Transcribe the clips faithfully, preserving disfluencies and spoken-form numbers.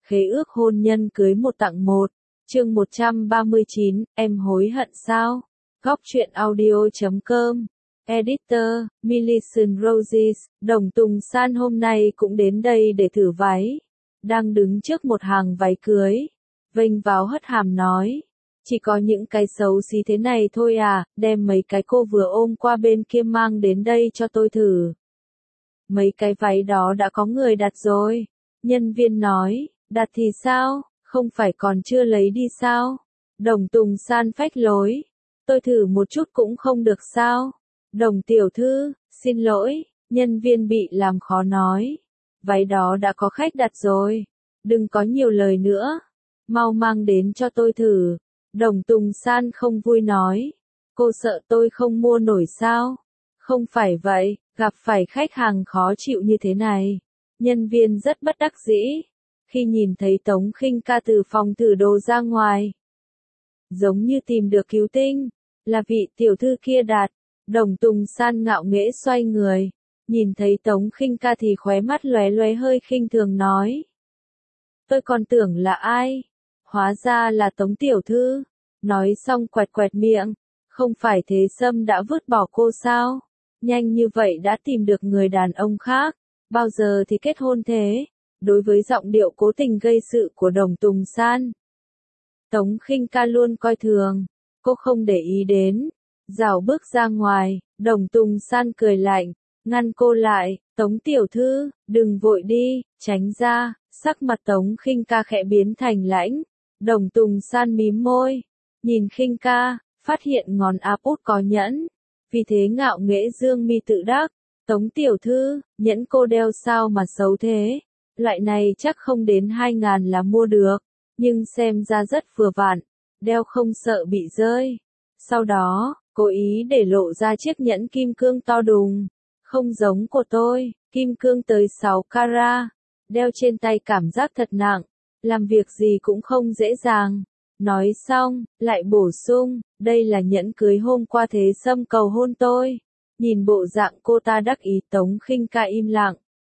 Khế ước hôn nhân cưới một tặng một. Chương một trăm ba mươi chín, em hối hận sao? Góc truyện audio chấm com. Editor, Millicent Roses, Đồng Tùng San hôm nay cũng đến đây để thử váy. Đang đứng trước một hàng váy cưới. Vênh váo hất hàm nói. Chỉ có những cái xấu xí thế này thôi à, đem mấy cái cô vừa ôm qua bên kia mang đến đây cho tôi thử. Mấy cái váy đó đã có người đặt rồi. Nhân viên nói, đặt thì sao, không phải còn chưa lấy đi sao? Đồng Tùng San phách lối. Tôi thử một chút cũng không được sao? Đồng tiểu thư, xin lỗi, nhân viên bị làm khó nói. Váy đó đã có khách đặt rồi. Đừng có nhiều lời nữa. Mau mang đến cho tôi thử. Đồng Tùng San không vui nói. Cô sợ tôi không mua nổi sao? Không phải vậy, gặp phải khách hàng khó chịu như thế này. Nhân viên rất bất đắc dĩ. Khi nhìn thấy Tống Khinh Ca từ phòng thử đồ ra ngoài. Giống như tìm được cứu tinh. Là vị tiểu thư kia đạt. Đồng Tùng San ngạo nghễ xoay người. Nhìn thấy Tống Khinh Ca thì khóe mắt lóe lóe hơi khinh thường nói. Tôi còn tưởng là ai? Hóa ra là Tống tiểu thư. Nói xong quẹt quẹt miệng. Không phải Thế Sâm đã vứt bỏ cô sao? Nhanh như vậy đã tìm được người đàn ông khác. Bao giờ thì kết hôn thế? Đối với giọng điệu cố tình gây sự của Đồng Tùng San. Tống Khinh Ca luôn coi thường. Cô không để ý đến. Rảo bước ra ngoài. Đồng Tùng San cười lạnh. Ngăn cô lại. Tống tiểu thư, đừng vội đi. Tránh ra. Sắc mặt Tống Khinh Ca khẽ biến thành lãnh. Đồng Tùng San mím môi. Nhìn Khinh Ca. Phát hiện ngón áp út có nhẫn. Vì thế ngạo nghễ dương mi tự đắc. Tống tiểu thư, nhẫn cô đeo sao mà xấu thế? Loại này chắc không đến hai ngàn là mua được. Nhưng xem ra rất vừa vặn. Đeo không sợ bị rơi. Sau đó, cố ý để lộ ra chiếc nhẫn kim cương to đùng. Không giống của tôi, kim cương tới sáu carat. Đeo trên tay cảm giác thật nặng. Làm việc gì cũng không dễ dàng. Nói xong, lại bổ sung, đây là nhẫn cưới hôm qua Thế Sâm cầu hôn tôi. Nhìn bộ dạng cô ta đắc ý. Tống Khinh Ca im lặng.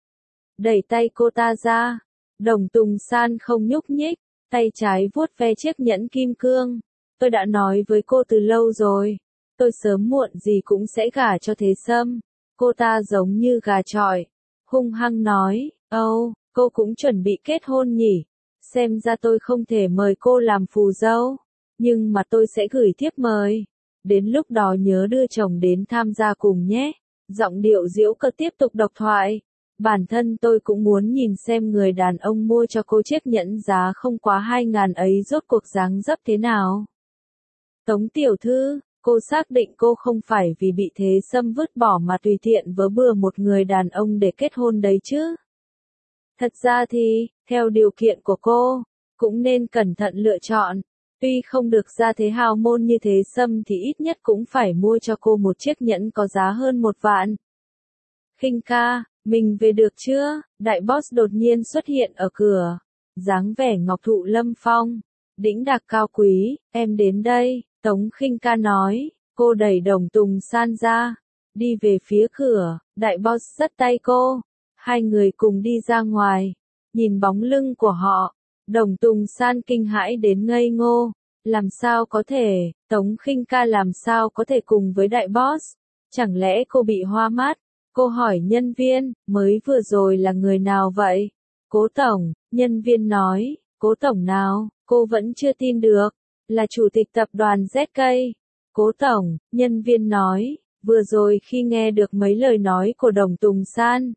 Đẩy tay cô ta ra. Đồng Tùng San không nhúc nhích. Tay trái vuốt ve chiếc nhẫn kim cương. Tôi đã nói với cô từ lâu rồi. Tôi sớm muộn gì cũng sẽ gả cho Thế Sâm. Cô ta giống như gà chọi. Hung hăng nói, âu, cô cũng chuẩn bị kết hôn nhỉ. Xem ra tôi không thể mời cô làm phù dâu. Nhưng mà tôi sẽ gửi thiếp mời. Đến lúc đó nhớ đưa chồng đến tham gia cùng nhé. Giọng điệu giễu cợt tiếp tục độc thoại. Bản thân tôi cũng muốn nhìn xem người đàn ông mua cho cô chiếc nhẫn giá không quá hai ngàn ấy rốt cuộc dáng dấp thế nào. Tống tiểu thư, cô xác định cô không phải vì bị Thế Sâm vứt bỏ mà tùy tiện vớ bừa một người đàn ông để kết hôn đấy chứ. Thật ra thì, theo điều kiện của cô, cũng nên cẩn thận lựa chọn. Tuy không được ra thế hào môn như Thế Sâm thì ít nhất cũng phải mua cho cô một chiếc nhẫn có giá hơn một vạn. Khinh Ca, mình về được chưa? Đại boss đột nhiên xuất hiện ở cửa. Dáng vẻ ngọc thụ lâm phong. Đĩnh đạc cao quý, em đến đây. Tống Khinh Ca nói. Cô đẩy Đồng Tùng San ra. Đi về phía cửa. Đại boss dắt tay cô. Hai người cùng đi ra ngoài. Nhìn bóng lưng của họ. Đồng Tùng San kinh hãi đến ngây ngô. Làm sao có thể? Tống Khinh Ca làm sao có thể cùng với đại boss? Chẳng lẽ cô bị hoa mắt? Cô hỏi nhân viên, mới vừa rồi là người nào vậy? Cố tổng, nhân viên nói, cố tổng nào? Cô vẫn chưa tin được. Là chủ tịch tập đoàn Z K. Cố tổng, nhân viên nói, vừa rồi khi nghe được mấy lời nói của Đồng Tùng San.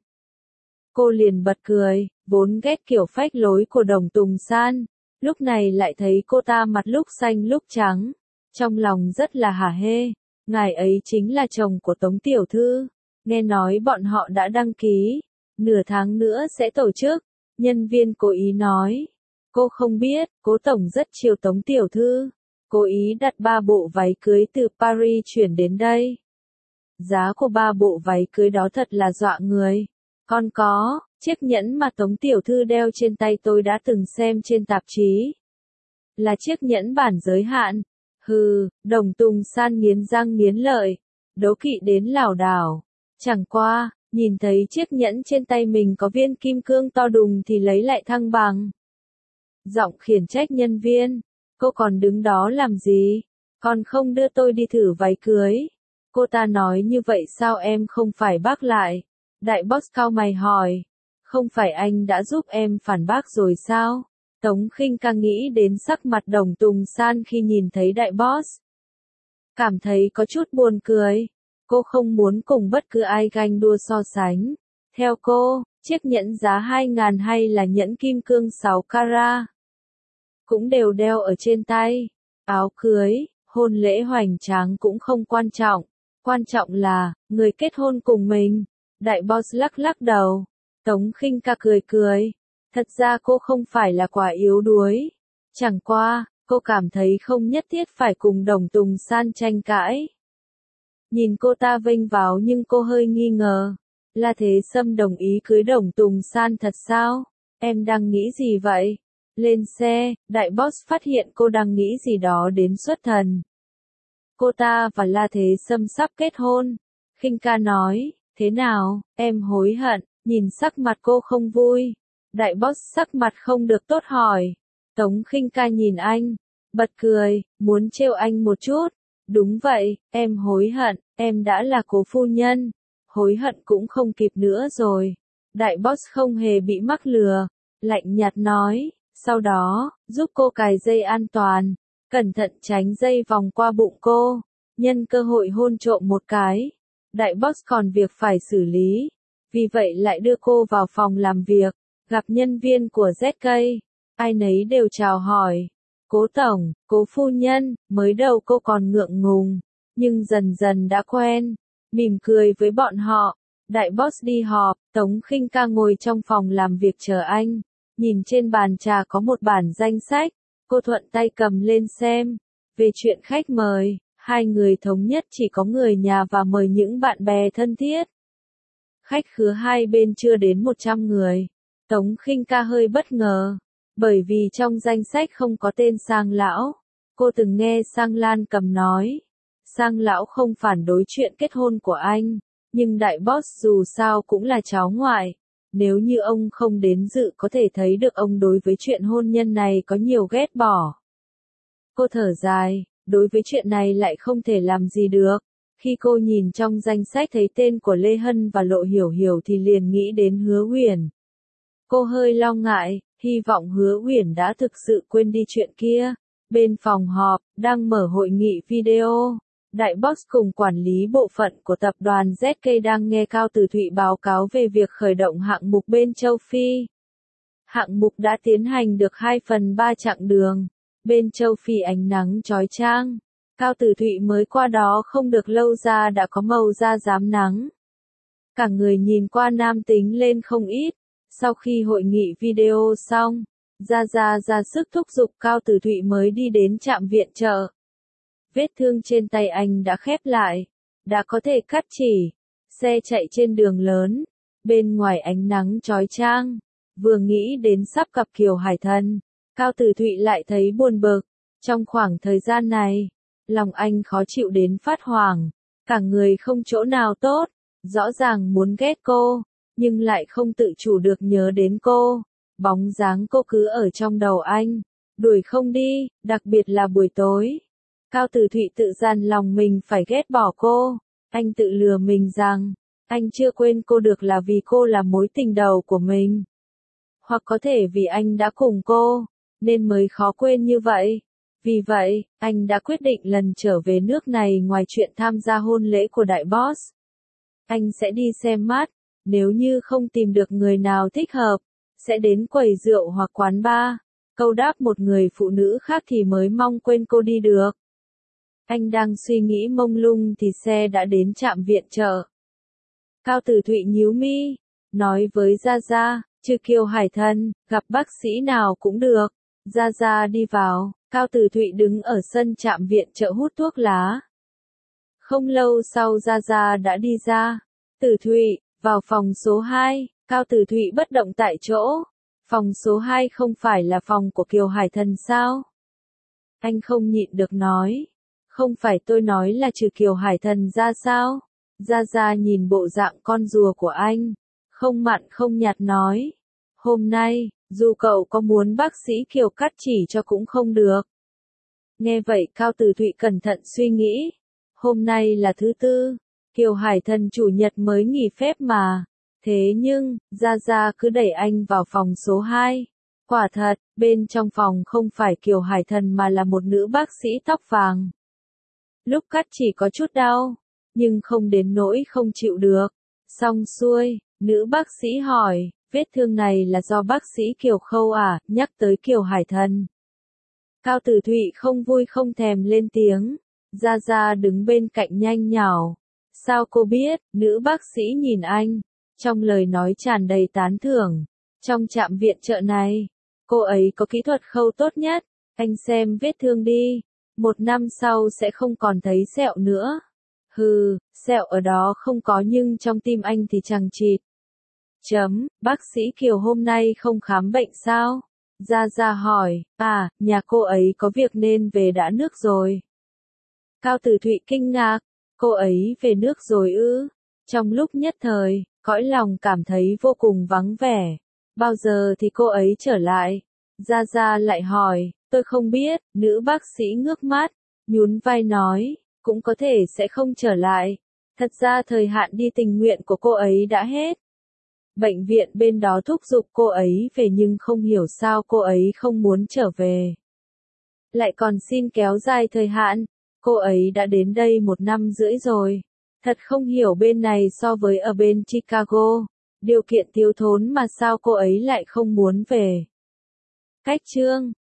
Cô liền bật cười, vốn ghét kiểu phách lối của Đồng Tùng San. Lúc này lại thấy cô ta mặt lúc xanh lúc trắng. Trong lòng rất là hả hê. Ngài ấy chính là chồng của Tống tiểu thư. Nghe nói bọn họ đã đăng ký. Nửa tháng nữa sẽ tổ chức. Nhân viên cố ý nói. Cô không biết, cố tổng rất chiều Tống tiểu thư. Cố ý đặt ba bộ váy cưới từ Paris chuyển đến đây. Giá của ba bộ váy cưới đó thật là dọa người. Còn có, chiếc nhẫn mà Tống tiểu thư đeo trên tay tôi đã từng xem trên tạp chí. Là chiếc nhẫn bản giới hạn. Hừ, Đồng Tùng San nghiến răng nghiến lợi. Đố kỵ đến lảo đảo. Chẳng qua, nhìn thấy chiếc nhẫn trên tay mình có viên kim cương to đùng thì lấy lại thăng bằng. giọng khiển trách nhân viên. Cô còn đứng đó làm gì? Còn không đưa tôi đi thử váy cưới. Cô ta nói như vậy sao em không phải bác lại? Đại boss cau mày hỏi. Không phải anh đã giúp em phản bác rồi sao? Tống Khinh Ca nghĩ đến sắc mặt Đồng Tùng San khi nhìn thấy đại boss. Cảm thấy có chút buồn cười. Cô không muốn cùng bất cứ ai ganh đua so sánh. Theo cô, chiếc nhẫn giá hai ngàn hay là nhẫn kim cương sáu carat cũng đều đeo ở trên tay. Áo cưới, hôn lễ hoành tráng cũng không quan trọng. Quan trọng là, người kết hôn cùng mình. Đại boss lắc lắc đầu. Tống Khinh Ca cười cười. Thật ra cô không phải là quả yếu đuối. Chẳng qua, cô cảm thấy không nhất thiết phải cùng Đồng Tùng San tranh cãi. Nhìn cô ta vênh váo nhưng cô hơi nghi ngờ. La Thế Sâm đồng ý cưới Đồng Tùng San thật sao? Em đang nghĩ gì vậy? Lên xe, đại boss phát hiện cô đang nghĩ gì đó đến xuất thần. Cô ta và La Thế Sâm sắp kết hôn. Khinh Ca nói, thế nào, em hối hận, nhìn sắc mặt cô không vui. Đại boss sắc mặt không được tốt hỏi. Tống Khinh Ca nhìn anh, bật cười, muốn trêu anh một chút. Đúng vậy, em hối hận, em đã là cố phu nhân. Hối hận cũng không kịp nữa rồi. Đại boss không hề bị mắc lừa. Lạnh nhạt nói, sau đó, giúp cô cài dây an toàn. Cẩn thận tránh dây vòng qua bụng cô. Nhân cơ hội hôn trộm một cái. Đại boss còn việc phải xử lý. Vì vậy lại đưa cô vào phòng làm việc. Gặp nhân viên của Z K. Ai nấy đều chào hỏi. Cố tổng, cố phu nhân, mới đầu cô còn ngượng ngùng. Nhưng dần dần đã quen. Mỉm cười với bọn họ. Đại boss đi họp, Tống Khinh Ca ngồi trong phòng làm việc chờ anh. Nhìn trên bàn trà có một bản danh sách. Cô thuận tay cầm lên xem. Về chuyện khách mời, hai người thống nhất chỉ có người nhà và mời những bạn bè thân thiết. Khách khứa hai bên chưa đến một trăm người. Tống Khinh Ca hơi bất ngờ. Bởi vì trong danh sách không có tên Sang Lão. Cô từng nghe Sang Lan Cầm nói. Sang Lão không phản đối chuyện kết hôn của anh. Nhưng đại boss dù sao cũng là cháu ngoại. Nếu như ông không đến dự có thể thấy được ông đối với chuyện hôn nhân này có nhiều ghét bỏ. Cô thở dài, đối với chuyện này lại không thể làm gì được. Khi cô nhìn trong danh sách thấy tên của Lê Hân và Lộ Hiểu Hiểu thì liền nghĩ đến Hứa Uyển. Cô hơi lo ngại, hy vọng Hứa Uyển đã thực sự quên đi chuyện kia. Bên phòng họp, đang mở hội nghị video. Đại boss cùng quản lý bộ phận của tập đoàn Z K đang nghe Cao Tử Thụy báo cáo về việc khởi động hạng mục bên châu Phi. Hạng mục đã tiến hành được hai phần ba chặng đường. Bên châu Phi ánh nắng chói chang. Cao Tử Thụy mới qua đó không được lâu ra đã có màu da rám nắng. Cả người nhìn qua nam tính lên không ít. Sau khi hội nghị video xong, Gia Gia ra sức thúc giục Cao Tử Thụy mới đi đến trạm viện trợ. Vết thương trên tay anh đã khép lại, đã có thể cắt chỉ. Xe chạy trên đường lớn, bên ngoài ánh nắng chói chang. Vừa nghĩ đến sắp gặp Kiều Hải Thần, Cao Tử Thụy lại thấy buồn bực. Trong khoảng thời gian này, lòng anh khó chịu đến phát hoảng, cả người không chỗ nào tốt, rõ ràng muốn ghét cô, nhưng lại không tự chủ được nhớ đến cô. Bóng dáng cô cứ ở trong đầu anh, đuổi không đi, đặc biệt là buổi tối. Cao Tử Thụy tự dằn lòng mình phải ghét bỏ cô. Anh tự lừa mình rằng, anh chưa quên cô được là vì cô là mối tình đầu của mình. Hoặc có thể vì anh đã cùng cô, nên mới khó quên như vậy. Vì vậy, anh đã quyết định lần trở về nước này ngoài chuyện tham gia hôn lễ của đại boss. Anh sẽ đi xem mắt, nếu như không tìm được người nào thích hợp, sẽ đến quầy rượu hoặc quán bar, câu đáp một người phụ nữ khác thì mới mong quên cô đi được. Anh đang suy nghĩ mông lung thì xe đã đến trạm viện trợ. Cao Tử Thụy nhíu mi, nói với Gia Gia, trừ Kiều Hải Thần, gặp bác sĩ nào cũng được. Gia Gia đi vào, Cao Tử Thụy đứng ở sân trạm viện trợ hút thuốc lá. Không lâu sau Gia Gia đã đi ra. Tử Thụy, vào phòng số hai, Cao Tử Thụy bất động tại chỗ. Phòng số hai không phải là phòng của Kiều Hải Thần sao? Anh không nhịn được nói. Không phải tôi nói là trừ Kiều Hải Thần ra sao? Gia Gia nhìn bộ dạng con rùa của anh. Không mặn không nhạt nói. Hôm nay, Dù cậu có muốn bác sĩ Kiều cắt chỉ cho cũng không được. Nghe vậy Cao Tử Thụy cẩn thận suy nghĩ. Hôm nay là thứ tư, Kiều Hải Thần chủ nhật mới nghỉ phép mà. Thế nhưng, Gia Gia cứ đẩy anh vào phòng số hai. Quả thật, bên trong phòng không phải Kiều Hải Thần mà là một nữ bác sĩ tóc vàng. Lúc cắt chỉ có chút đau, nhưng không đến nỗi không chịu được. Xong xuôi, nữ bác sĩ hỏi, vết thương này là do bác sĩ Kiều khâu à, nhắc tới Kiều Hải Thần. Cao Tử Thụy không vui không thèm lên tiếng, Gia Gia đứng bên cạnh nhanh nhảu. Sao cô biết, nữ bác sĩ nhìn anh, trong lời nói tràn đầy tán thưởng. Trong trạm viện trợ này, cô ấy có kỹ thuật khâu tốt nhất, anh xem vết thương đi, một năm sau sẽ không còn thấy sẹo nữa. Hừ, sẹo ở đó không có nhưng trong tim anh thì chằng chịt. Chấm, bác sĩ Kiều hôm nay không khám bệnh sao? Gia Gia hỏi, à, nhà cô ấy có việc nên về đã nước rồi. Cao Tử Thụy kinh ngạc, cô ấy về nước rồi ư? Trong lúc nhất thời, cõi lòng cảm thấy vô cùng vắng vẻ. Bao giờ thì cô ấy trở lại? Gia Gia lại hỏi, tôi không biết, nữ bác sĩ ngước mắt, nhún vai nói, cũng có thể sẽ không trở lại. Thật ra thời hạn đi tình nguyện của cô ấy đã hết. Bệnh viện bên đó thúc giục cô ấy về nhưng không hiểu sao cô ấy không muốn trở về. Lại còn xin kéo dài thời hạn, cô ấy đã đến đây một năm rưỡi rồi. Thật không hiểu bên này so với ở bên Chicago, điều kiện thiếu thốn mà sao cô ấy lại không muốn về. Cách chương